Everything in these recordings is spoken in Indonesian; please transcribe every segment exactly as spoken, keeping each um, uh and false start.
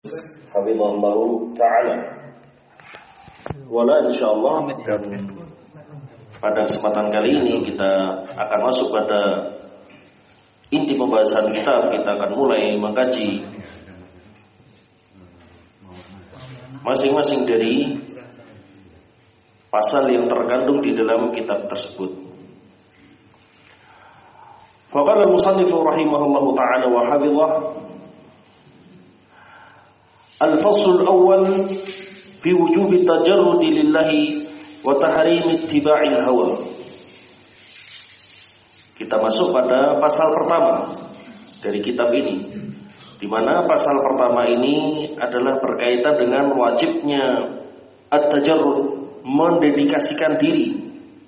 hafizallahu ta'ala. Wala insyaallah, dan pada kesempatan kali ini kita akan masuk pada inti pembahasan kitab. Kita akan mulai mengkaji masing-masing dari pasal yang terkandung di dalam kitab tersebut. Faqala al-musannif rahimahullahu ta'ala wa hafizah, al-fasl al-awwal fi wujub at-tajarrud lillahi wa tahrim ittiba'il hawa. Kita masuk pada pasal pertama dari kitab ini, di mana pasal pertama ini adalah berkaitan dengan wajibnya at-tajarrud, mendedikasikan diri,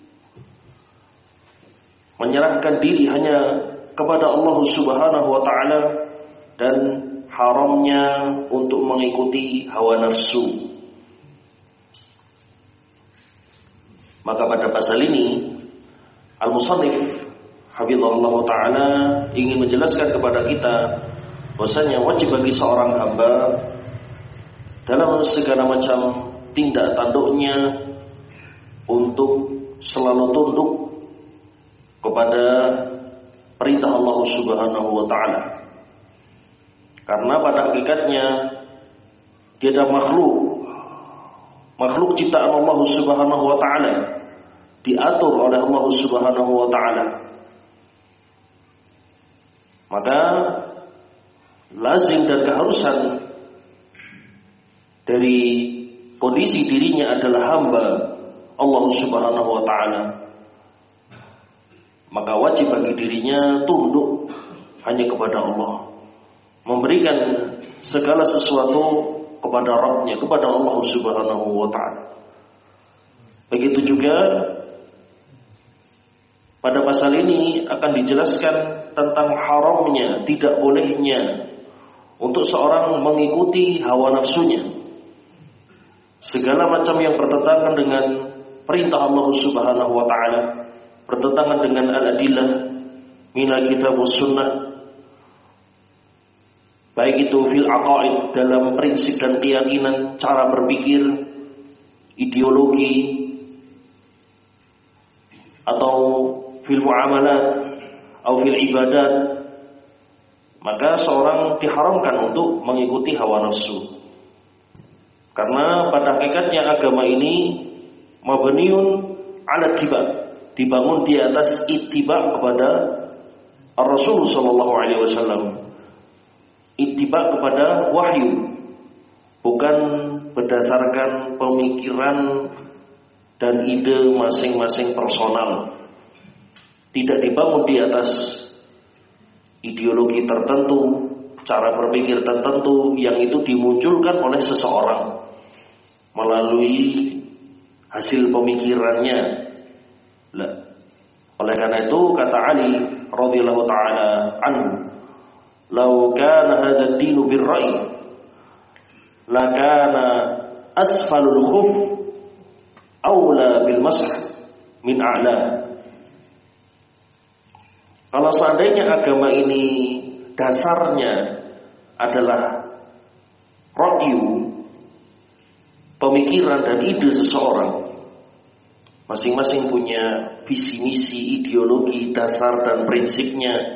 menyerahkan diri hanya kepada Allah Subhanahu wa ta'ala, dan haramnya untuk mengikuti hawa nafsu. Maka pada pasal ini al-musannif hafizallahu ta'ala ingin menjelaskan kepada kita bahwasanya wajib bagi seorang hamba dalam segala macam tindak tanduknya untuk selalu tunduk kepada perintah Allah Subhanahu wa ta'ala. Karena pada hakikatnya dia adalah makhluk makhluk ciptaan Allah Subhanahu wa ta'ala, diatur oleh Allah Subhanahu wa ta'ala. Maka lazim dan keharusan dari kondisi dirinya adalah hamba Allah Subhanahu wa ta'ala. Maka wajib bagi dirinya tunduk hanya kepada Allah, memberikan segala sesuatu kepada Rabb-Nya, kepada Allah Subhanahu wa ta'ala. Begitu juga pada pasal ini akan dijelaskan tentang haramnya, tidak bolehnya untuk seorang mengikuti hawa nafsunya. Segala macam yang bertentangan dengan perintah Allah Subhanahu wa ta'ala, bertentangan dengan al-adillah minal kitab was sunnah, baik itu fil aqaid, dalam prinsip dan keyakinan, cara berpikir, ideologi, atau fil muamalat atau fil ibadat, maka seorang diharamkan untuk mengikuti hawa nafsu. Karena pada hakikatnya agama ini mabniun ala ittiba, dibangun di atas ittiba kepada Rasul sallallahu alaihi wasallam, ittiba kepada wahyu, bukan berdasarkan pemikiran dan ide masing-masing personal. Tidak dibangun di atas ideologi tertentu, cara berpikir tertentu yang itu dimunculkan oleh seseorang melalui hasil pemikirannya. Lah. Oleh karena itu kata Ali radhiyallahu taala anhu, "Lau kana hadha ad-dinu bir-ra'y, la kana asfalul khuf aula bil masah min a'la." Kalau seandainya agama ini dasarnya adalah ra'yu, pemikiran dan ide seseorang, masing-masing punya visi misi, ideologi, dasar dan prinsipnya,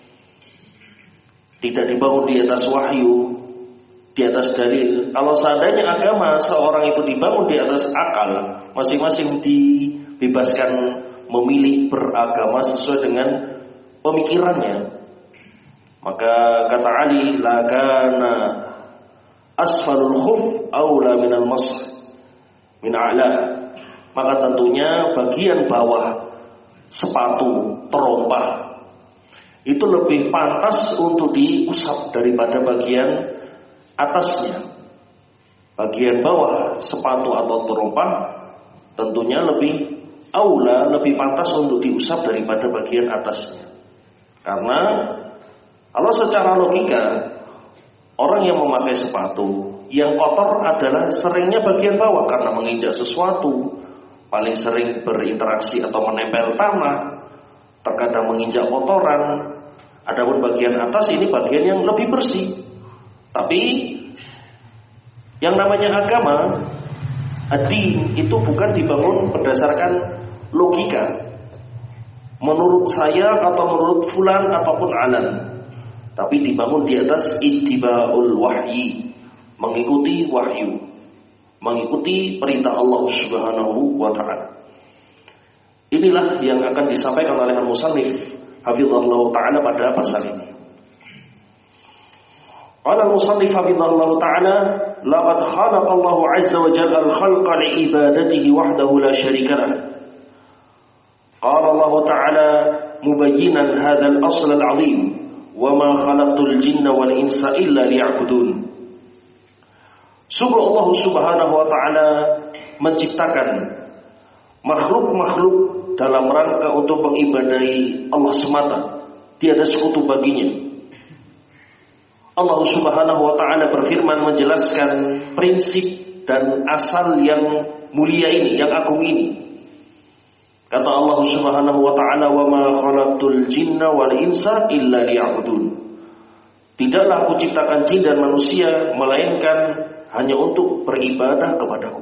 tidak dibangun di atas wahyu, di atas dalil. Kalau seandainya agama seorang itu dibangun di atas akal, masing-masing dibebaskan memilih beragama sesuai dengan pemikirannya, maka kata Ali, la kana asfalul khuf aula minal masah min a'la, maka tentunya bagian bawah sepatu terompah itu lebih pantas untuk diusap daripada bagian atasnya. Bagian bawah sepatu atau terompah tentunya lebih aula, lebih pantas untuk diusap daripada bagian atasnya. Karena kalau secara logika, orang yang memakai sepatu yang kotor adalah seringnya bagian bawah, karena menginjak sesuatu, paling sering berinteraksi atau menempel tanah, terkadang menginjak kotoran. Adapun bagian atas ini bagian yang lebih bersih. Tapi Yang namanya agama, ad-din, itu bukan dibangun berdasarkan logika, menurut saya atau menurut fulan ataupun alan, tapi dibangun di atas ittiba'ul wahyi, mengikuti wahyu, mengikuti perintah Allah Subhanahu wa ta'ala. Inilah yang akan disampaikan oleh al-musannif hafizahullah ta'ala pada pasal ini. Qala al-musannif hafizahullah ta'ala, laqad khalaqa Allah 'azza wa jalla al-khalqa li'ibadatihi wahdahu la syarika lah. Qala Allah ta'ala mubayyinan hadzal asl al-'azim, wa ma khalaqtul jinna wal insa illa liya'budun. Sungguh Allah Subhanahu wa ta'ala menciptakan makhluk-makhluk dalam rangka untuk mengibadahi Allah semata, tiada sekutu baginya. Allah Subhanahu wa ta'ala berfirman menjelaskan prinsip dan asal yang mulia ini, yang agung ini. Kata Allah Subhanahu wa ta'ala, "Wa ma khalaqtul jinna wal insa illa liya'budun." Tidaklah aku ciptakan jin dan manusia melainkan hanya untuk beribadah kepadaku.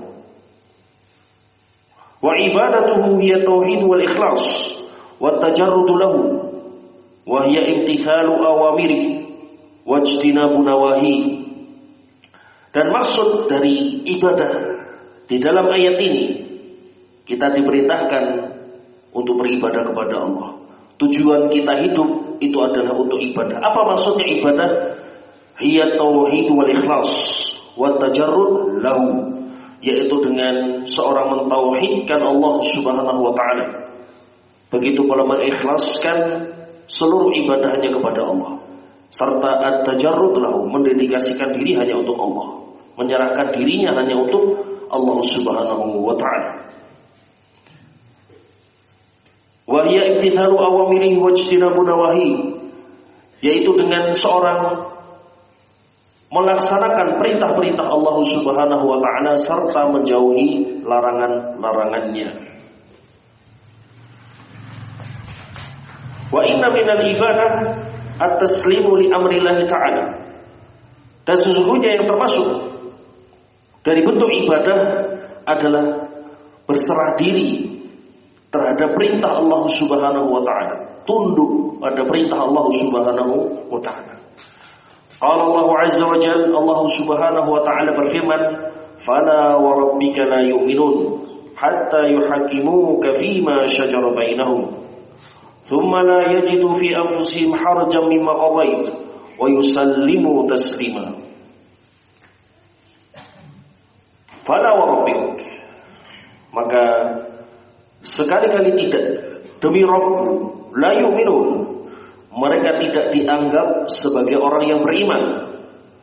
Wa ibadatuhu hiya tauhid wal ikhlas wat tajarrud lahu wa hiya imtithalu awamiri wajtinabu nawahi. Dan maksud dari ibadah di dalam ayat ini, kita diperintahkan untuk beribadah kepada Allah. Tujuan kita hidup itu adalah untuk ibadah. Apa maksudnya ibadah? Hiya tauhid wal ikhlas wat tajarrud lahu, yaitu dengan seorang mentauhidkan Allah Subhanahu wa ta'ala, begitu pula mengikhlaskan seluruh ibadahnya kepada Allah, serta at-tajarrud lahu, mendedikasikan diri hanya untuk Allah, menyerahkan dirinya hanya untuk Allah Subhanahu wa ta'ala. Wa hiya imtithalu awamirihi wajtinabu nawahi, yaitu dengan seorang melaksanakan perintah-perintah Allah Subhanahu wa ta'ala serta menjauhi larangan-larangannya. Wa inna minal ibadah at-taslimu li amrillahi ta'ala. Dan sesungguhnya yang termasuk dari bentuk ibadah adalah berserah diri terhadap perintah Allah Subhanahu wa ta'ala, tunduk pada perintah Allah Subhanahu wa ta'ala. Qala Allah azza wa jalla, Allah Subhanahu wa ta'ala berfirman, "Fala wa rabbika la yu'minun hatta yuhakkimuka fima shajara bainahum, thumma la yajidu fi anfusihim harajan mimma qadait wa yusallimu taslima." Fala wa rabbik, maka sekali-kali tidak, demi Rabbmu, la yu'minun, mereka tidak dianggap sebagai orang yang beriman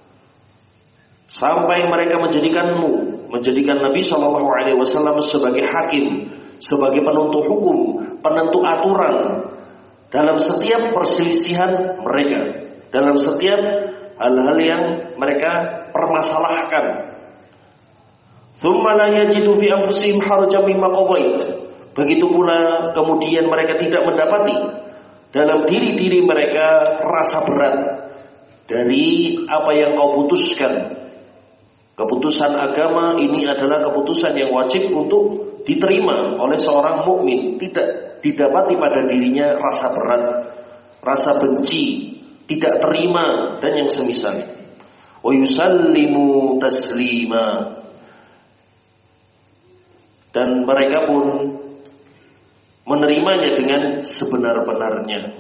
sampai mereka menjadikanmu, menjadikan Nabi shallallahu alaihi wasallam sebagai hakim, sebagai penuntut hukum, penentu aturan dalam setiap perselisihan mereka, dalam setiap hal-hal yang mereka permasalahkan. Tsumma la yajidu fi anfusihim harajan mimma qadait. Begitu pula kemudian mereka tidak mendapati dalam diri-diri mereka rasa berat dari apa yang kau putuskan. Keputusan agama ini adalah keputusan yang wajib untuk diterima oleh seorang mukmin. Tidak didapati pada dirinya rasa berat, rasa benci, tidak terima dan yang semisalnya. Wa yusallimu taslima. Dan mereka pun menerimanya dengan sebenar-benarnya.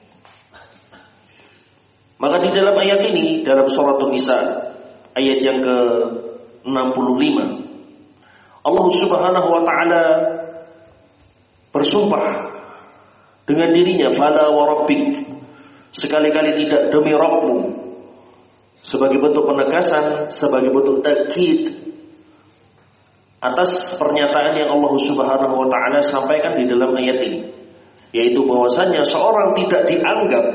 Maka di dalam ayat ini, dalam surat An-Nisa ayat yang ke enam puluh lima, Allah Subhanahu wa ta'ala bersumpah dengan dirinya, "Fala wa rabbik," sekali-kali tidak, demi Rabbmu, sebagai bentuk penegasan, sebagai bentuk takkid atas pernyataan yang Allah Subhanahu wa ta'ala sampaikan di dalam ayat ini, yaitu bahwasanya seorang tidak dianggap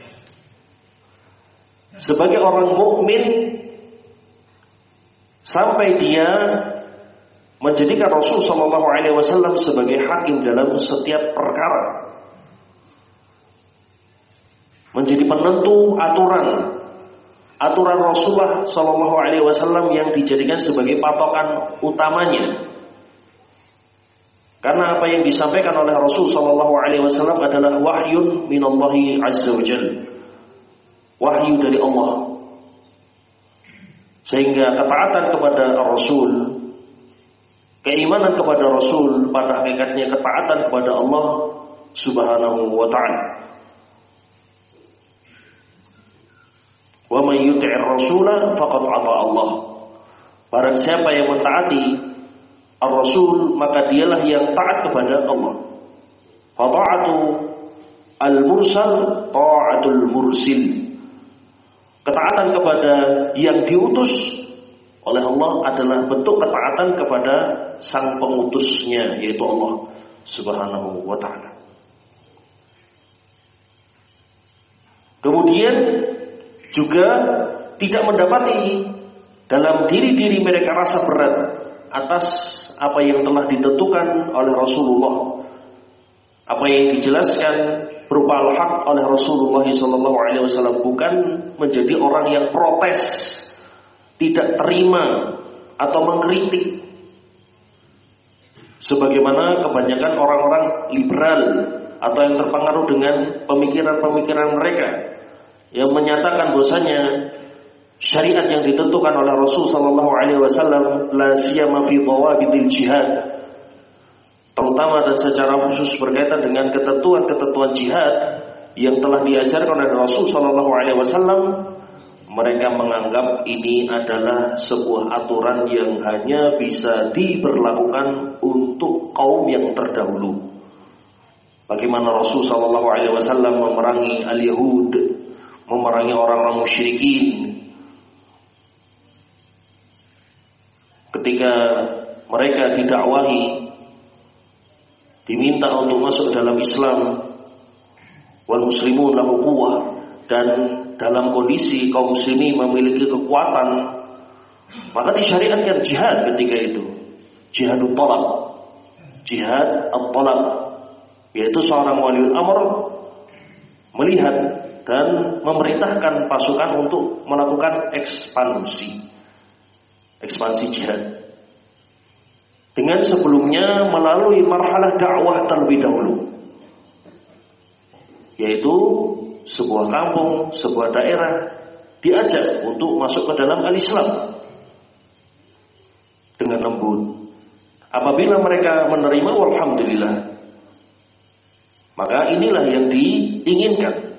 sebagai orang mukmin sampai dia menjadikan Rasul sallallahu alaihi wasallam sebagai hakim dalam setiap perkara, menjadi penentu aturan aturan Rasulullah Shallallahu Alaihi Wasallam yang dijadikan sebagai patokan utamanya. Karena apa yang disampaikan oleh Rasul Shallallahu Alaihi Wasallam adalah wahyun minallahi azza wajalla, wahyu dari Allah. Sehingga ketaatan kepada Rasul, keimanan kepada Rasul pada hakikatnya ketaatan kepada Allah Subhanahu wa ta'ala. Wa may yuti'ir rasula faqad ata Allah. Barang siapa yang mentaati Ar-Rasul, maka dialah yang taat kepada Allah. Fa ta'atu al-mursal ta'atul mursil. Ketaatan kepada yang diutus oleh Allah adalah bentuk ketaatan kepada sang pengutusnya, yaitu Allah Subhanahu wa ta'ala. Kemudian juga tidak mendapati dalam diri-diri mereka rasa berat atas apa yang telah ditentukan oleh Rasulullah, apa yang dijelaskan berupa al-haq oleh Rasulullah sallallahu alaihi wasallam, bukan menjadi orang yang protes, tidak terima atau mengkritik sebagaimana kebanyakan orang-orang liberal atau yang terpengaruh dengan pemikiran-pemikiran mereka yang menyatakan bahwasanya syariat yang ditentukan oleh Rasul sallallahu alaihi wasallam la siyama fi dhawabitil jihad, terutama dan secara khusus berkaitan dengan ketentuan-ketentuan jihad yang telah diajarkan oleh Rasul sallallahu alaihi wasallam, mereka menganggap ini adalah sebuah aturan yang hanya bisa diberlakukan untuk kaum yang terdahulu. Bagaimana Rasul sallallahu alaihi wasallam memerangi al-Yahud, memerangi orang-orang musyrikin ketika mereka didakwahi, diminta untuk masuk dalam Islam, wal muslimun lahu quwwah, dan dalam kondisi kaum muslimin memiliki kekuatan, maka disyariatkan jihad ketika itu, jihadut talab, jihad at-talab, yaitu seorang waliul amr melihat dan memerintahkan pasukan untuk melakukan ekspansi ekspansi jihad dengan sebelumnya melalui marhalah dakwah terlebih dahulu, yaitu sebuah kampung, sebuah daerah diajak untuk masuk ke dalam al-Islam dengan lembut. Apabila mereka menerima, walhamdulillah, maka inilah yang diinginkan,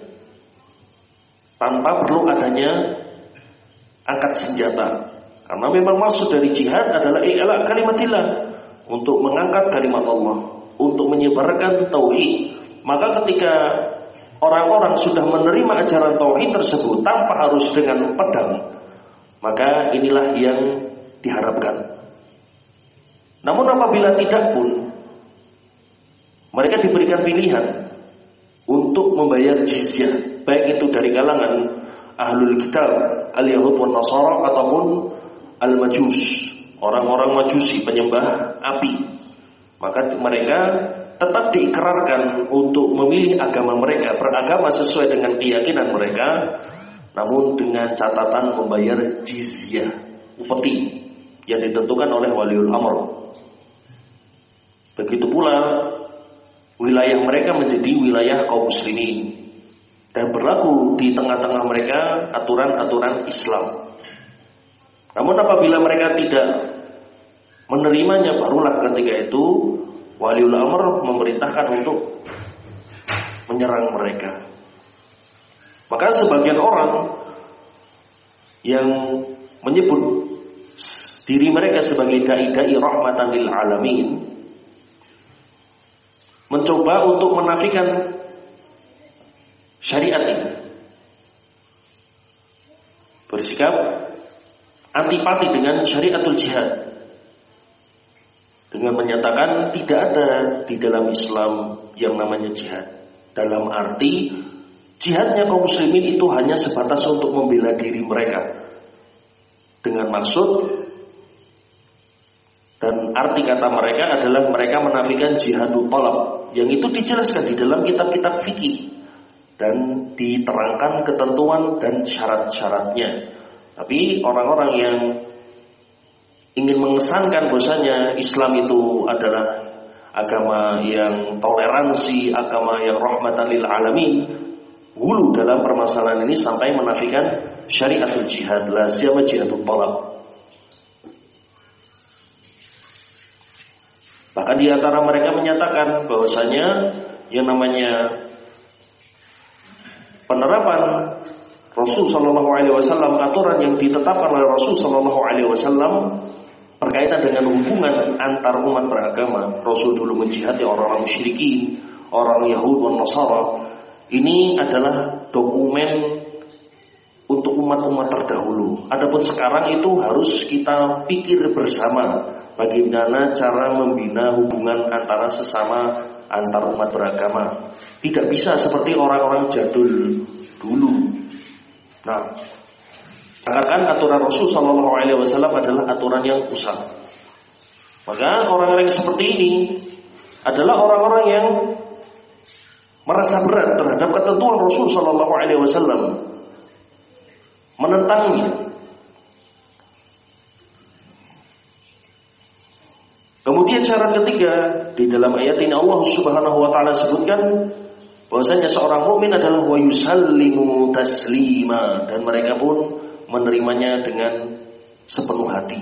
tanpa perlu adanya angkat senjata. Karena memang maksud dari jihad adalah i'la kalimatillah, untuk mengangkat kalimat Allah, untuk menyebarkan tauhid. Maka ketika orang-orang sudah menerima ajaran tauhid tersebut tanpa harus dengan pedang, maka inilah yang diharapkan. Namun apabila tidak pun, mereka diberikan pilihan untuk membayar jizyah, baik itu dari kalangan ahlul kitab, al-Yahud wan Nasara, ataupun al-Majus, orang-orang Majusi penyembah api. Maka mereka tetap diikrarkan untuk memilih agama mereka, beragama sesuai dengan keyakinan mereka, namun dengan catatan membayar jizyah, upeti yang ditentukan oleh waliul amr. Begitu pula wilayah mereka menjadi wilayah kaum muslimin dan berlaku di tengah-tengah mereka aturan-aturan Islam. Namun apabila mereka tidak menerimanya, barulah ketika itu waliul amr memerintahkan untuk menyerang mereka. Maka sebagian orang yang menyebut diri mereka sebagai dai-dai rahmatan lil alamin mencoba untuk menafikan syariat ini, bersikap antipati dengan syariatul jihad, dengan menyatakan tidak ada di dalam Islam yang namanya jihad. Dalam arti jihadnya kaum muslimin itu hanya sebatas untuk membela diri mereka, dengan maksud dan arti kata mereka adalah mereka menafikan jihadul talab, yang itu dijelaskan di dalam kitab-kitab fikih. dan diterangkan ketentuan dan syarat-syaratnya. Tapi orang-orang yang ingin mengesankan bahwasanya Islam itu adalah agama yang toleransi, agama yang rahmatan lil alamin, hulu dalam permasalahan ini sampai menafikan syariatul jihad, la siyama jihadut talab. Bahkan di antara mereka menyatakan bahwasanya yang namanya penerapan Rasul Shallallahu Alaihi Wasallam, aturan yang ditetapkan oleh Rasul Shallallahu Alaihi Wasallam berkaitan dengan hubungan antar umat beragama. Rasul dulu menjihati orang-orang musyrikin, orang Yahudi dan Nasara. Ini adalah dokumen untuk umat-umat terdahulu. Adapun sekarang itu harus kita pikir bersama bagaimana cara membina hubungan antara sesama antar umat beragama. Tidak bisa seperti orang-orang jadul dulu. Nah, seakan aturan Rasul Shallallahu Alaihi Wasallam adalah aturan yang pusat. Maka orang-orang yang seperti ini adalah orang-orang yang merasa berat terhadap ketentuan Rasul Shallallahu Alaihi Wasallam, menentangnya. Kemudian syarat ketiga di dalam ayat ini Allah Subhanahu Wa Taala sebutkan bahwasanya seorang mukmin adalah wa yusallimu taslima, dan mereka pun menerimanya dengan sepenuh hati.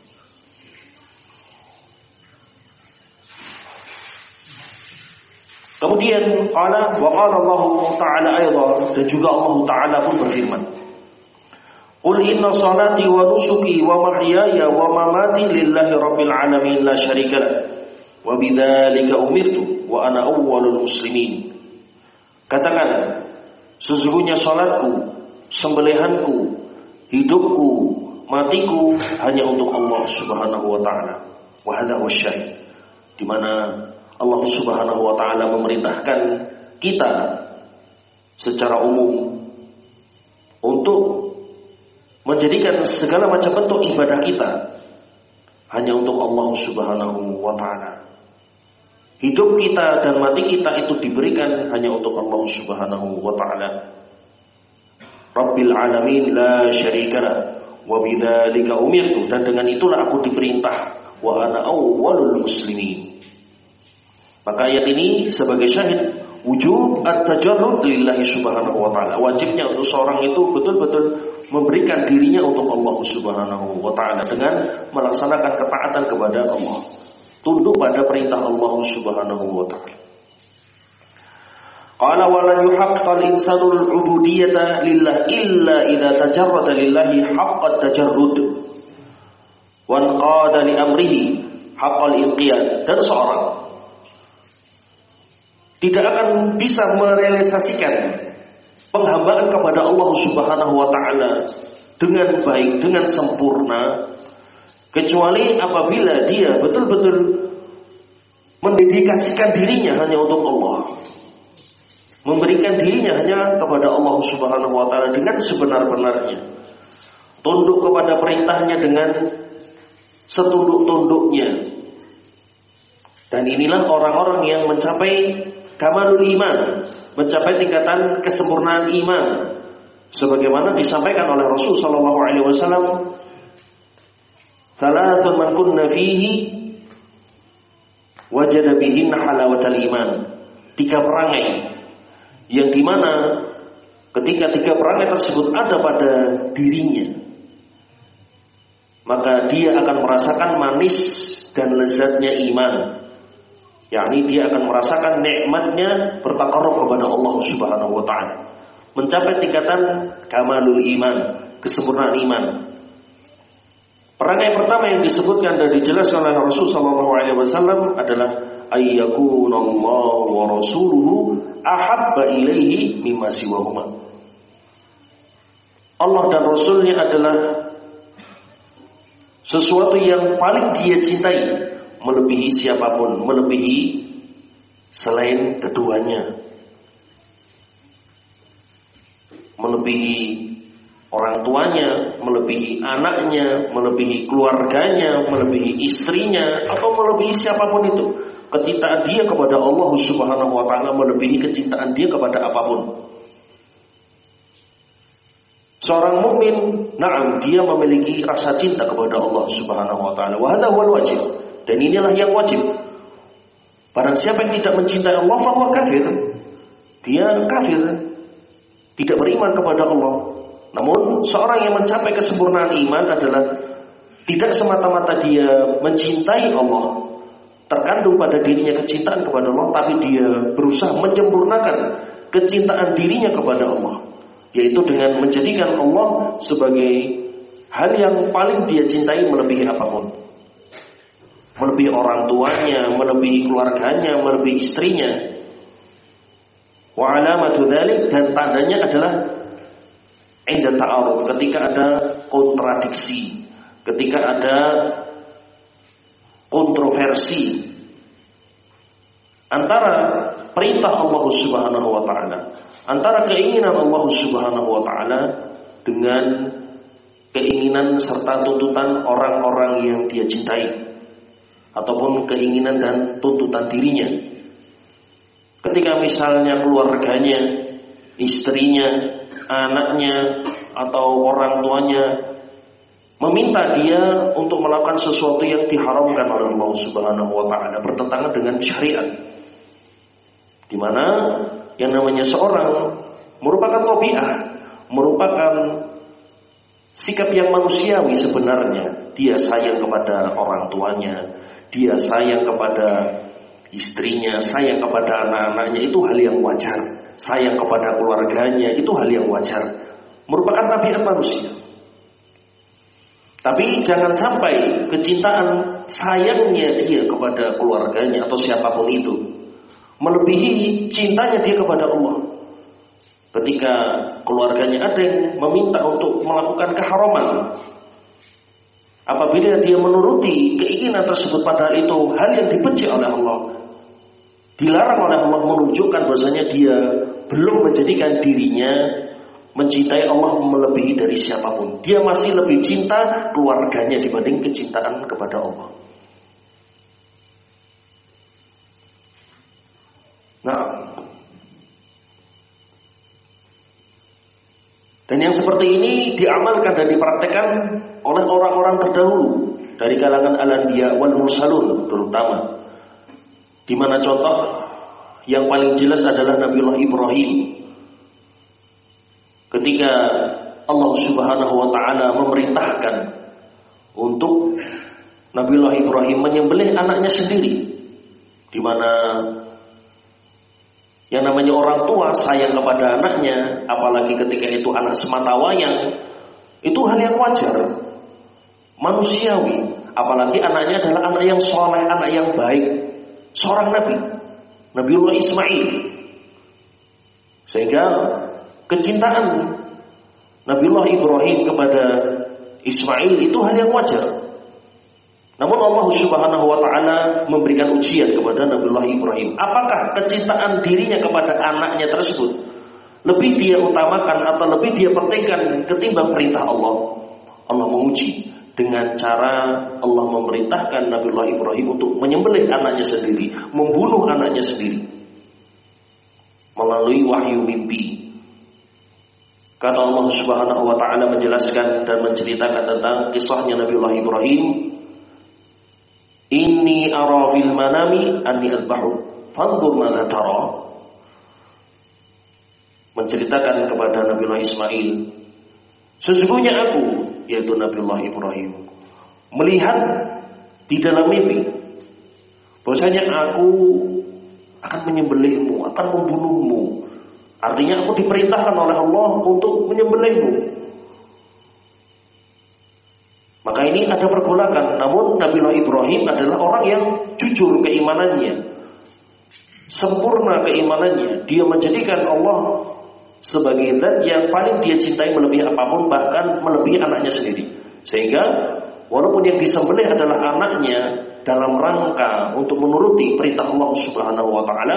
Kemudian qala wa qala Allah Ta'ala aidan, dan juga Allah Ta'ala pun berfirman, qul inna salati wa nusuki wa mahyaya wa mamati lillahi rabbil alamin la syarika lah wa bidzalika umirtu wa ana awwalul muslimin. Katakan, sesungguhnya salatku, sembelihanku, hidupku, matiku hanya untuk Allah Subhanahu wa taala. Wa hadza huwa syahid, di mana Allah Subhanahu wa taala memerintahkan kita secara umum untuk menjadikan segala macam bentuk ibadah kita hanya untuk Allah Subhanahu wa taala. Hidup kita dan mati kita itu diberikan hanya untuk Allah Subhanahu wa taala. Rabbil alamin la syarikalah wa bidzalika umirtu, dan dengan itulah aku diperintah, wa ana awwalul muslimin. Maka ayat ini sebagai syahid wujub at-tajarrud lillahi Subhanahu wa taala. Wajibnya untuk seorang itu betul-betul memberikan dirinya untuk Allah Subhanahu wa taala dengan melaksanakan ketaatan kepada Allah, tunduk pada perintah Allah Subhanahu wa taala. Qala wa la yuhaqqal insanu al-'ubudiyyata lillah illa idza tajarrada lillahi haqqat tajarrud wa anqada li amrihi haqqal inqiyad. Dan seorang tidak akan bisa merealisasikan penghambaan kepada Allah Subhanahu wa taala dengan baik, dengan sempurna, kecuali apabila dia betul-betul mendedikasikan dirinya hanya untuk Allah, memberikan dirinya hanya kepada Allah Subhanahu wa taala dengan sebenar-benarnya, tunduk kepada perintahnya dengan setunduk-tunduknya. Dan inilah orang-orang yang mencapai kamalul iman, mencapai tingkatan kesempurnaan iman, sebagaimana disampaikan oleh Rasul sallallahu alaihi wasallam, Thalathun man kunna fihi wajada bihinna halawatal iman. Tiga perangai yang dimana ketika tiga perangai tersebut ada pada dirinya, maka dia akan merasakan manis dan lezatnya iman. Yakni dia akan merasakan nikmatnya bertakarrub kepada Allah Subhanahu wa taala, mencapai tingkatan kamalul iman, kesempurnaan iman. Perangai pertama yang disebutkan dan dijelaskan oleh Rasul sallallahu alaihi wasallam adalah ayyakunallahu wa rasuluhu ahabba ilaihi mimma siwahuma. Allah dan Rasulnya adalah sesuatu yang paling dia cintai, melebihi siapapun, melebihi selain keduanya, melebihi orang tuanya, melebihi anaknya, melebihi keluarganya, melebihi istrinya, atau melebihi siapapun itu. Kecintaan dia kepada Allah Subhanahu wa taala melebihi kecintaan dia kepada apapun. Seorang mukmin, na'am, dia memiliki rasa cinta kepada Allah Subhanahu wa taala. Wa hadha huwal wajib. Dan inilah yang wajib. Barang siapa yang tidak mencintai Allah, fahuwa kafir. Dia kafir, tidak beriman kepada Allah. Namun seorang yang mencapai kesempurnaan iman adalah tidak semata-mata dia mencintai Allah, terkandung pada dirinya kecintaan kepada Allah, tapi dia berusaha menyempurnakan kecintaan dirinya kepada Allah, yaitu dengan menjadikan Allah sebagai hal yang paling dia cintai melebihi apapun. Melebihi orang tuanya, melebihi keluarganya, melebihi istrinya. Wa alamatu dzalik, dan tandanya adalah inda ta'arud, ketika ada kontradiksi, ketika ada kontroversi antara perintah Allah Subhanahu wa taala, antara keinginan Allah Subhanahu wa taala dengan keinginan serta tuntutan orang-orang yang dia cintai, ataupun keinginan dan tuntutan dirinya. Ketika misalnya keluarganya, istrinya, anaknya, atau orang tuanya meminta dia untuk melakukan sesuatu yang diharamkan oleh Allah Subhanahu wa taala, bertentangan dengan syariat, di mana yang namanya seorang merupakan tabiat, merupakan sikap yang manusiawi sebenarnya. Dia sayang kepada orang tuanya, dia sayang kepada istrinya, sayang kepada anak-anaknya, itu hal yang wajar. Sayang kepada keluarganya, itu hal yang wajar, merupakan tabiat manusia. Tapi jangan sampai kecintaan sayangnya dia kepada keluarganya atau siapapun itu melebihi cintanya dia kepada Allah. Ketika keluarganya ada yang meminta untuk melakukan keharaman, apabila dia menuruti keinginan tersebut padahal itu hal yang dibenci oleh Allah, dilarang oleh Allah, menunjukkan bahwasanya dia belum menjadikan dirinya mencintai Allah melebihi dari siapapun. Dia masih lebih cinta keluarganya dibanding kecintaan kepada Allah. Nah, dan yang seperti ini diamalkan dan dipraktekkan oleh orang-orang terdahulu dari kalangan al-anbiya wal mursalun terutama. Di mana contoh yang paling jelas adalah Nabiullah Ibrahim. Ketika Allah Subhanahu wa taala memerintahkan untuk Nabiullah Ibrahim menyembelih anaknya sendiri, di mana yang namanya orang tua sayang kepada anaknya, apalagi ketika itu anak sematawayang, itu hal yang wajar, manusiawi. Apalagi anaknya adalah anak yang soleh, anak yang baik, seorang nabi, Nabiullah Ismail. Sehingga kecintaan Nabiullah Ibrahim kepada Ismail itu hal yang wajar. Namun Allah Subhanahu wa taala memberikan ujian kepada Nabiullah Ibrahim. Apakah kecintaan dirinya kepada anaknya tersebut lebih dia utamakan atau lebih dia pentingkan ketimbang perintah Allah? Allah menguji dengan cara Allah memerintahkan Nabiullah Ibrahim untuk menyembelih anaknya sendiri, membunuh anaknya sendiri melalui wahyu mimpi. Kata Allah Subhanahu wa taala menjelaskan dan menceritakan tentang kisahnya Nabiullah Ibrahim, "Inni ara fil manami anni adbahu, fanzur madza tara." Menceritakan kepada Nabiullah Ismail, sesungguhnya aku, yaitu Nabiullah Ibrahim, melihat di dalam mimpi bahwasanya aku akan menyembelihmu, akan membunuhmu. Artinya aku diperintahkan oleh Allah untuk menyembelihmu. Maka ini ada pergolakan. Namun Nabiullah Ibrahim adalah orang yang jujur keimanannya, sempurna keimanannya. Dia menjadikan Allah sebagai zat yang paling dia cintai melebihi apapun, bahkan melebihi anaknya sendiri. Sehingga walaupun yang disembelih adalah anaknya dalam rangka untuk menuruti perintah Allah Subhanahu wa taala,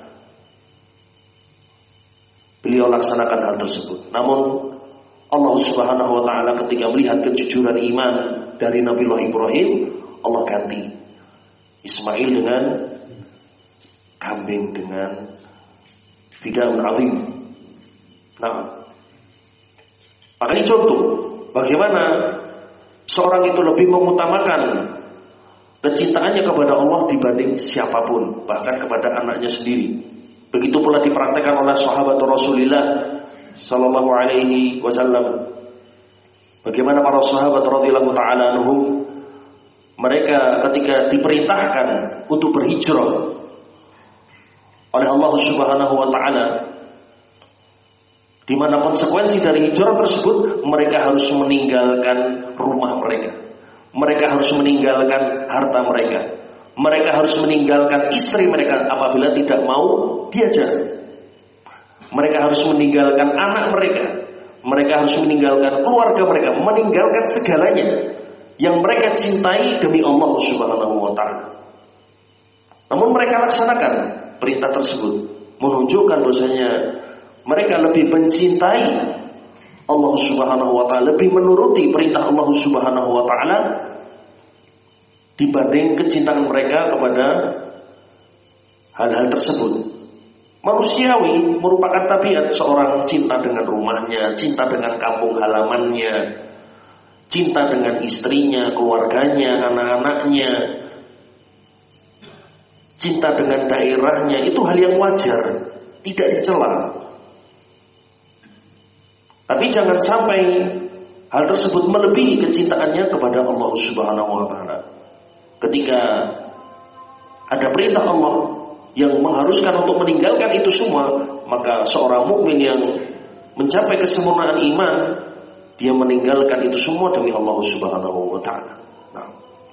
beliau laksanakan hal tersebut. Namun Allah Subhanahu wa taala ketika melihat kejujuran iman dari Nabiullah Ibrahim, Allah ganti Ismail dengan kambing, dengan fidaun azim. Nah, Maka ini contoh bagaimana seorang itu lebih mengutamakan kecintaannya kepada Allah dibanding siapapun, bahkan kepada anaknya sendiri. Begitu pula dipraktekkan oleh sahabat Rasulullah sallallahu alaihi wasallam. Bagaimana para sahabat radhiyallahu taala anhum, mereka ketika diperintahkan untuk berhijrah oleh Allah Subhanahu wa taala, di mana konsekuensi dari hijrah tersebut mereka harus meninggalkan rumah mereka. Mereka harus meninggalkan harta mereka. Mereka harus meninggalkan istri mereka apabila tidak mau diajar. Mereka harus meninggalkan anak mereka. Mereka harus meninggalkan keluarga mereka, meninggalkan segalanya yang mereka cintai demi Allah Subhanahu wa taala. Namun mereka laksanakan perintah tersebut, menunjukkan bahwasanya mereka lebih mencintai Allah Subhanahu wa taala, lebih menuruti perintah Allah Subhanahu wa taala dibanding kecintaan mereka kepada hal-hal tersebut. Manusiawi merupakan tabiat seorang cinta dengan rumahnya, cinta dengan kampung halamannya, cinta dengan istrinya, keluarganya, anak-anaknya, cinta dengan daerahnya. Itu hal yang wajar, tidak dicela. Tapi jangan sampai hal tersebut melebihi kecintaannya kepada Allah Subhanahu wa taala. Ketika ada perintah Allah yang mengharuskan untuk meninggalkan itu semua, maka seorang mukmin yang mencapai kesempurnaan iman, dia meninggalkan itu semua demi Allah Subhanahu wa taala. Nah.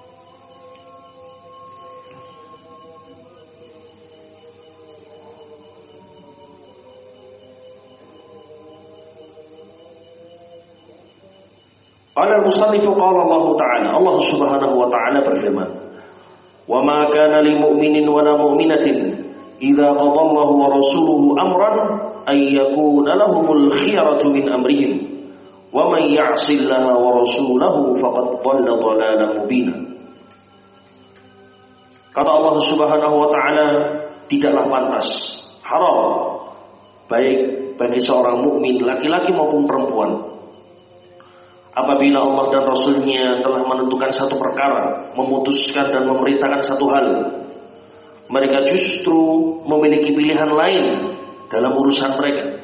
Qala al-musannif qala Allah Ta'ala, Allah Subhanahu wa taala berfirman, "Wa ma kana lil mu'minin wa la mu'minatin idza qada Allahu wa rasuluhu amran ay yakuna lahumul khiyaratu min amrihim wa man ya'si Allaha wa rasulahu faqad dhalla dhalalan mubina." Kata Allah Subhanahu wa taala, tidaklah pantas, haram baik bagi seorang mukmin laki-laki maupun perempuan apabila Allah dan Rasulnya telah menentukan satu perkara, memutuskan dan memerintahkan satu hal, mereka justru memiliki pilihan lain dalam urusan mereka.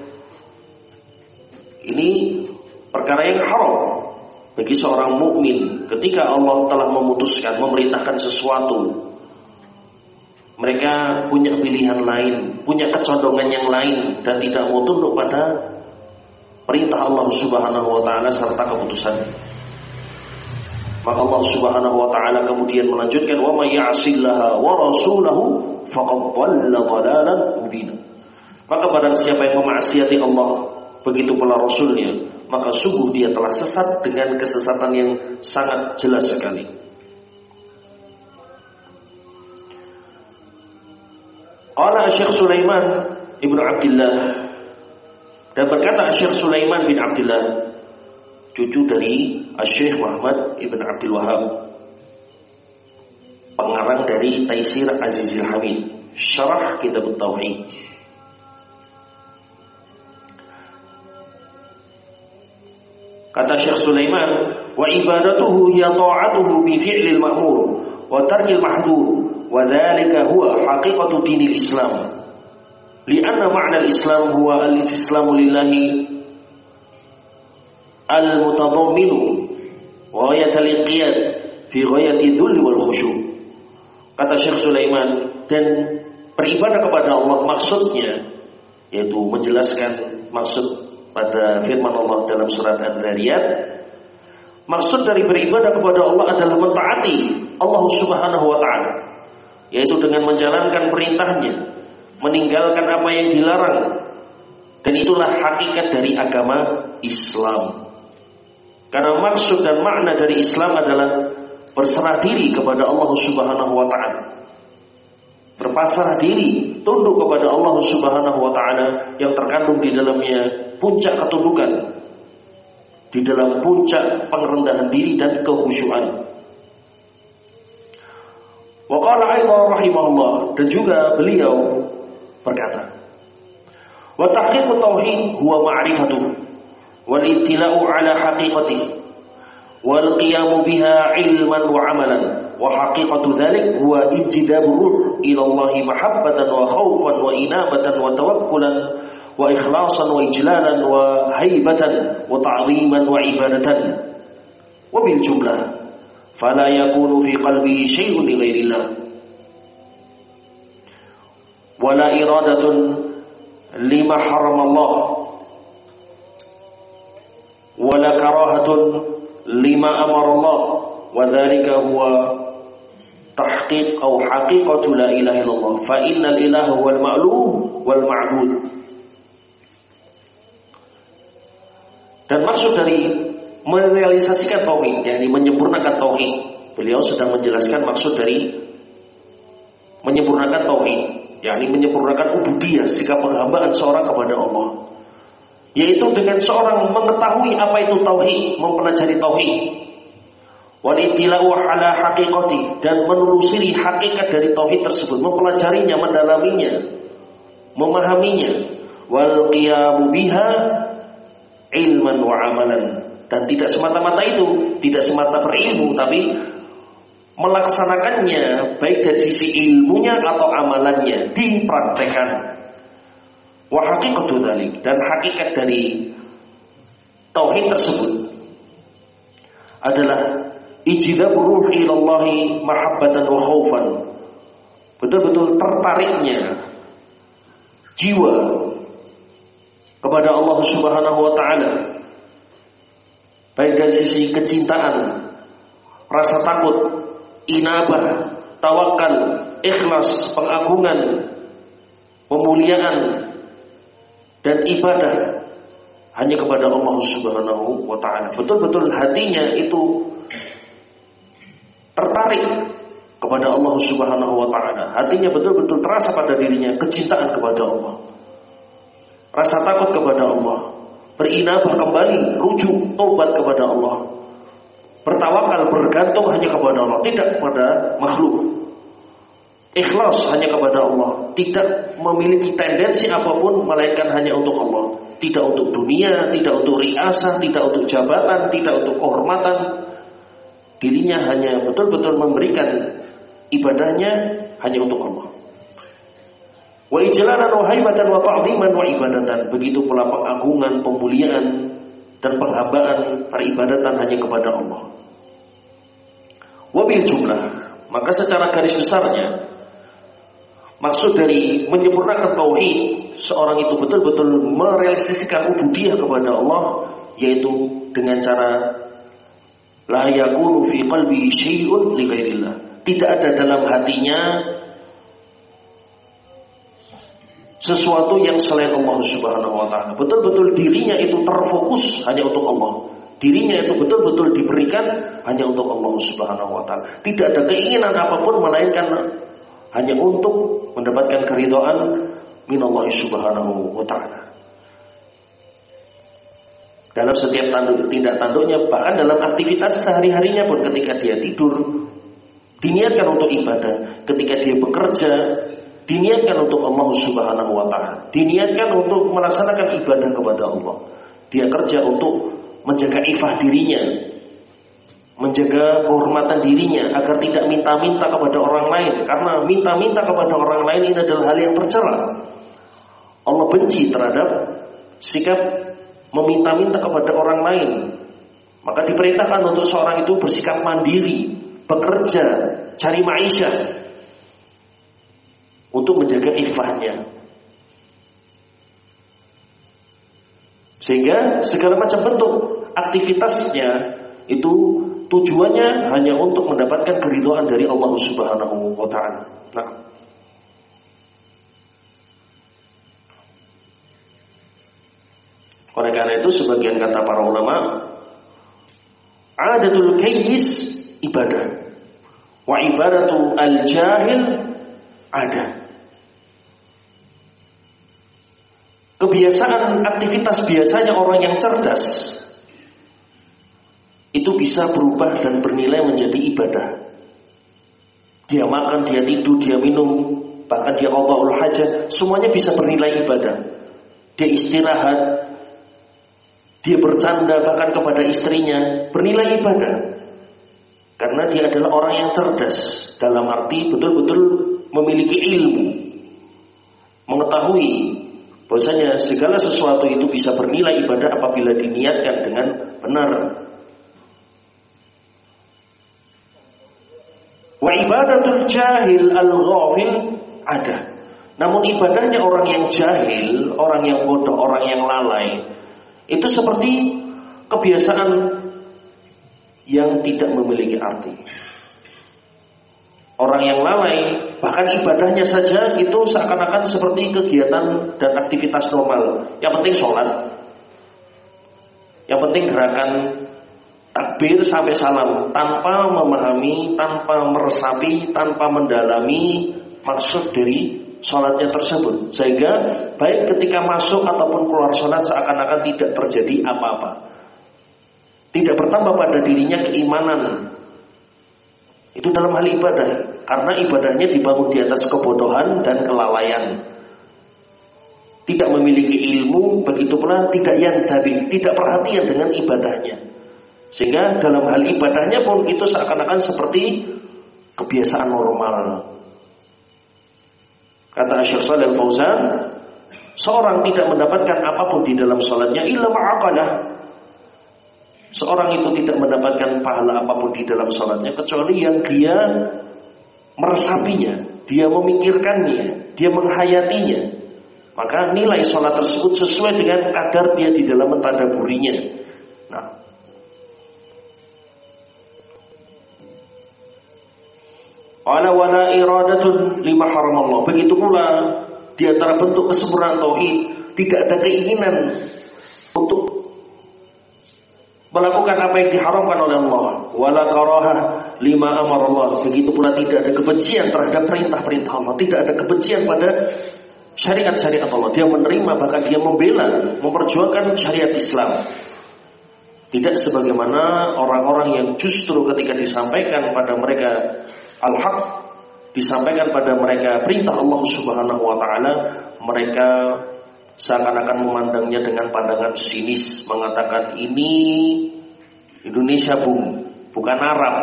Ini perkara yang haram bagi seorang mukmin. Ketika Allah telah memutuskan, memerintahkan sesuatu, mereka punya pilihan lain, punya kecondongan yang lain, dan tidak mau tunduk pada perintah Allah Subhanahu wa taala serta keputusannya. Maka Allah Subhanahu wa taala kemudian melanjutkan, "Wa may ya'sillaha wa rasulahu faqad dhalla dhalalan mubina." Maka barang siapa yang memaksiati Allah begitu pula Rasulnya, maka sungguh dia telah sesat dengan kesesatan yang sangat jelas sekali. Qala Syekh Sulaiman Ibnu Abdullah, dan berkata Syekh Sulaiman bin Abdullah, cucu dari Syekh Muhammad Ibn Abdul Wahab, pengarang dari Taisir Azizil Hamid, syarah Kitab Tauhid. Kata Syekh Sulaiman, wa ibadatuhu hiya ta'atuhu bi fi'lil ma'mur wa tarkil mahdhur, wa dhalika huwa haqiqatu dinil Islam. Lianna ma'na al-Islam huwa al-istislamu lillahi al-mutadamminu ghayat al-inqiyad fi ghayati dhulli wal khusyu'. Kata Syekh Sulaiman, dan beribadah kepada Allah maksudnya yaitu menjelaskan maksud pada firman Allah dalam surat Ad-Dzariyat. Maksud dari beribadah kepada Allah adalah mentaati Allah Subhanahu wa taala, yaitu dengan menjalankan perintahnya, meninggalkan apa yang dilarang. Dan itulah hakikat dari agama Islam. Karena maksud dan makna dari Islam adalah berserah diri kepada Allah Subhanahu wa taala, berpasrah diri, tunduk kepada Allah Subhanahu wa taala yang terkandung di dalamnya puncak ketundukan, di dalam puncak pengerendahan diri dan kekhusyuan. Wa qala aidan rahimahullah, dan juga beliau berkata, wa tahqiqut tauhid huwa ma'rifatuh wal ittila'u ala haqiqatihi wal qiyamu biha ilman wa amalan wa haqiqatu dzalik huwa ijtidabur ruh ila Allah mahabbatan wa khaufan wa inabatan wa tawakkulan wa ikhlasan wa ijlalan wa haibatan wa ta'ziman wa ibadatan wa bil jumlah fala yakunu fi qalbihi syai'un li ghairillah wala iradatun lima haramallah wala karahatun lima amarallah wa dzalika huwa tahqiq atau haqiqatu la ilaha illallah fa innal ilaha huwal ma'lum wal ma'bud. Dan maksud dari merealisasikan tauhid, yakni menyempurnakan tauhid, beliau sedang menjelaskan maksud dari menyempurnakan tauhid, yakni menyempurnakan ubudiyah, sikap penghambaan seorang kepada Allah, yaitu dengan seorang mengetahui apa itu tauhid, mempelajari tauhid, wal ittila'u ala haqiqati, dan menelusuri hakikat dari tauhid tersebut, mempelajarinya, mendalaminya, memahaminya, wal qiyamu biha ilman wa amalan, dan tidak semata-mata itu, tidak semata berilmu, tapi melaksanakannya baik dari sisi ilmunya atau amalannya, dipraktekkan. Wa haqiqatu dzalik, dan hakikat dari tauhid tersebut adalah ijtidabur ruh ila Allah mahabbatan wa khaufan, betul-betul tertariknya jiwa kepada Allah Subhanahu wa taala, baik dari sisi kecintaan, rasa takut, inabah, tawakal, ikhlas, pengagungan, pemuliaan, dan ibadah hanya kepada Allah Subhanahu wa taala. Betul-betul hatinya itu tertarik kepada Allah Subhanahu wa taala. Hatinya betul-betul terasa pada dirinya kecintaan kepada Allah, rasa takut kepada Allah, berinabah kembali, rujuk, taubat kepada Allah, bertawakal, bergantung hanya kepada Allah, tidak kepada makhluk, ikhlas hanya kepada Allah, tidak memiliki tendensi apapun melainkan hanya untuk Allah, tidak untuk dunia, tidak untuk riasah, tidak untuk jabatan, tidak untuk kehormatan. Dirinya hanya betul-betul memberikan ibadahnya hanya untuk Allah. Wa ijlalan wa haibatan wa ta'ziman wa ibadatan, begitu pula pengagungan, pemuliaan, dan penghambaan, peribadatan hanya kepada Allah. Wa bil jumlah, maka secara garis besarnya maksud dari menyempurnakan tauhid, seorang itu betul-betul merealisasikan ubudiyah kepada Allah, yaitu dengan cara la yakunu fi qalbi syai'un li ghairillah, tidak ada dalam hatinya sesuatu yang selain Allah Subhanahu wa taala. Betul-betul dirinya itu terfokus hanya untuk Allah. Dirinya itu betul-betul diberikan hanya untuk Allah Subhanahu wa taala. Tidak ada keinginan apapun melainkan hanya untuk mendapatkan keridhaan minallah Subhanahu wa taala. Dalam setiap tanduk, tindak tanduknya, bahkan dalam aktivitas sehari-harinya pun, ketika dia tidur diniatkan untuk ibadah, ketika dia bekerja diniatkan untuk Allah Subhanahu wa taala, diniatkan untuk melaksanakan ibadah kepada Allah. Dia kerja untuk menjaga ifah dirinya, menjaga kehormatan dirinya agar tidak minta-minta kepada orang lain, karena minta-minta kepada orang lain ini adalah hal yang tercela. Allah benci terhadap sikap meminta-minta kepada orang lain. Maka diperintahkan untuk seorang itu bersikap mandiri, bekerja, cari maisha untuk menjaga ifahnya. Sehingga segala macam bentuk aktivitasnya itu tujuannya hanya untuk mendapatkan keridhaan dari Allah Subhanahu wa taala. Nah, oleh karena itu sebagian kata para ulama, adatul kayyis ibadah, wa ibadatu al-jahil ada. Kebiasaan aktivitas biasanya orang yang cerdas itu bisa berubah dan bernilai menjadi ibadah. Dia makan, dia tidur, dia minum, bahkan dia qada'ul hajat, semuanya bisa bernilai ibadah. Dia istirahat, dia bercanda bahkan kepada istrinya, bernilai ibadah. Karena dia adalah orang yang cerdas, dalam arti betul-betul memiliki ilmu, mengetahui bahwasanya segala sesuatu itu bisa bernilai ibadah apabila diniatkan dengan benar. Wa ibadatul jahil al-ghafil ada. Namun ibadahnya orang yang jahil, orang yang bodoh, orang yang lalai, itu seperti kebiasaan yang tidak memiliki arti. Orang yang lalai, bahkan ibadahnya saja itu seakan-akan seperti kegiatan dan aktivitas normal. Yang penting sholat, yang penting gerakan takbir sampai salam, tanpa memahami, tanpa meresapi, tanpa mendalami maksud dari sholatnya tersebut. Sehingga baik ketika masuk ataupun keluar sholat seakan-akan tidak terjadi apa-apa, tidak bertambah pada dirinya keimanan. Itu dalam hal ibadah, karena ibadahnya dibangun di atas kebodohan dan kelalaian. Tidak memiliki ilmu, begitu pula tidak yantabi, tidak perhatian dengan ibadahnya. Sehingga dalam hal ibadahnya pun itu seakan-akan seperti kebiasaan normal. Kata Syekh Shalih Al-Fauzan, seorang tidak mendapatkan apapun di dalam sholatnya illa ma'aqalah. Seorang itu tidak mendapatkan pahala apapun di dalam sholatnya kecuali yang dia meresapinya, dia memikirkannya, dia menghayatinya. Maka nilai sholat tersebut sesuai dengan kadar dia di dalam mentadaburinya. Nah, ala wala iradatun lima haramallah. Begitu pula di antara bentuk kesempurnaan tauhid, tidak ada keinginan untuk melakukan apa yang diharamkan oleh Allah. Wala karahah lima amarallah. Begitu pula tidak ada kebencian terhadap perintah-perintah Allah, tidak ada kebencian pada syariat-syariat Allah. Dia menerima, bahkan dia membela, memperjuangkan syariat Islam. Tidak sebagaimana orang-orang yang justru ketika disampaikan pada mereka al-haq, disampaikan pada mereka perintah Allah Subhanahu wa taala, mereka seakan-akan memandangnya dengan pandangan sinis, mengatakan ini Indonesia bung, bukan Arab.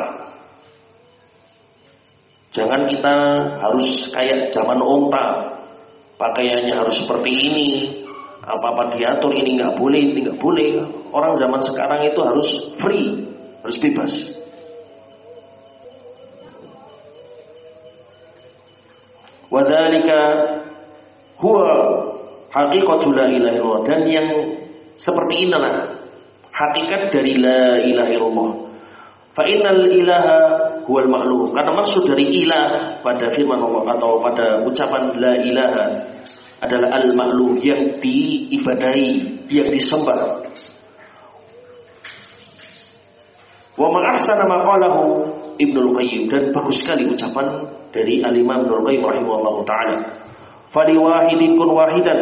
Jangan kita harus kayak zaman onta, pakaiannya harus seperti ini, apa-apa diatur, ini nggak boleh, ini nggak boleh. Orang zaman sekarang itu harus free, harus bebas. Wadzalika huwa haqiqatul la ilaha illallah, dan yang seperti inilah hakikat dari la ilaha illallah. Fa innal ilaha huwal ma'luh, karena maksud dari ilah pada firman Allah atau pada ucapan la ilaha adalah al-ma'luh, yang diibadahi, yang disembah. Wa ma ahsana ma qalahu Ibnul Qayyim, dan bagus sekali ucapan dari Al-Imam Ibnul Qayyim rahimahullahu taala. Fali wahidin kun wahidan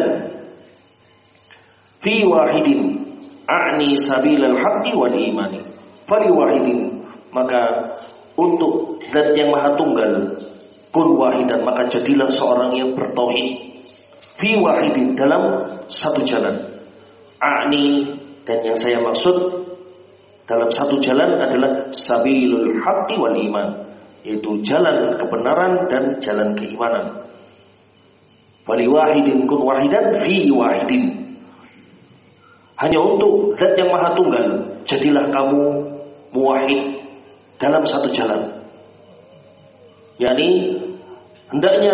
fi wahidin a'ni sabilal haqqi wal imani. Fali wahidin, maka untuk zat yang maha tunggal, kun wahidan, maka jadilah seorang yang bertauhid. Fi wahidin, dalam satu jalan. A'ni, dan yang saya maksud dalam satu jalan adalah sabilul haqqi wal iman, yaitu jalan kebenaran dan jalan keimanan. Wali wahidin kun wahidan fi wahidin, hanya untuk zat yang maha tunggal jadilah kamu muwahhid dalam satu jalan. Yani hendaknya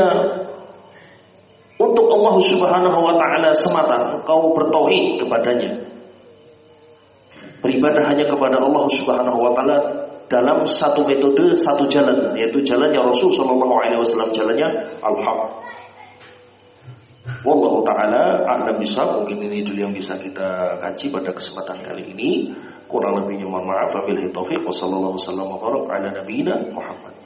untuk Allah Subhanahu wa taala semata engkau bertauhid kepadanya, beribadah hanya kepada Allah Subhanahu wa taala dalam satu metode, satu jalan, yaitu jalannya Rasul sallallahu alaihi wasallam, jalannya al-haq. Wallahu ta'ala a'lam bishawab. Mungkin ini dulu yang bisa kita kaji pada kesempatan kali ini. Kurang lebihnya mohon maaf. Wabillahi taufiq. Wassallallahu wasallam wa baraka ala nabiyina Muhammad.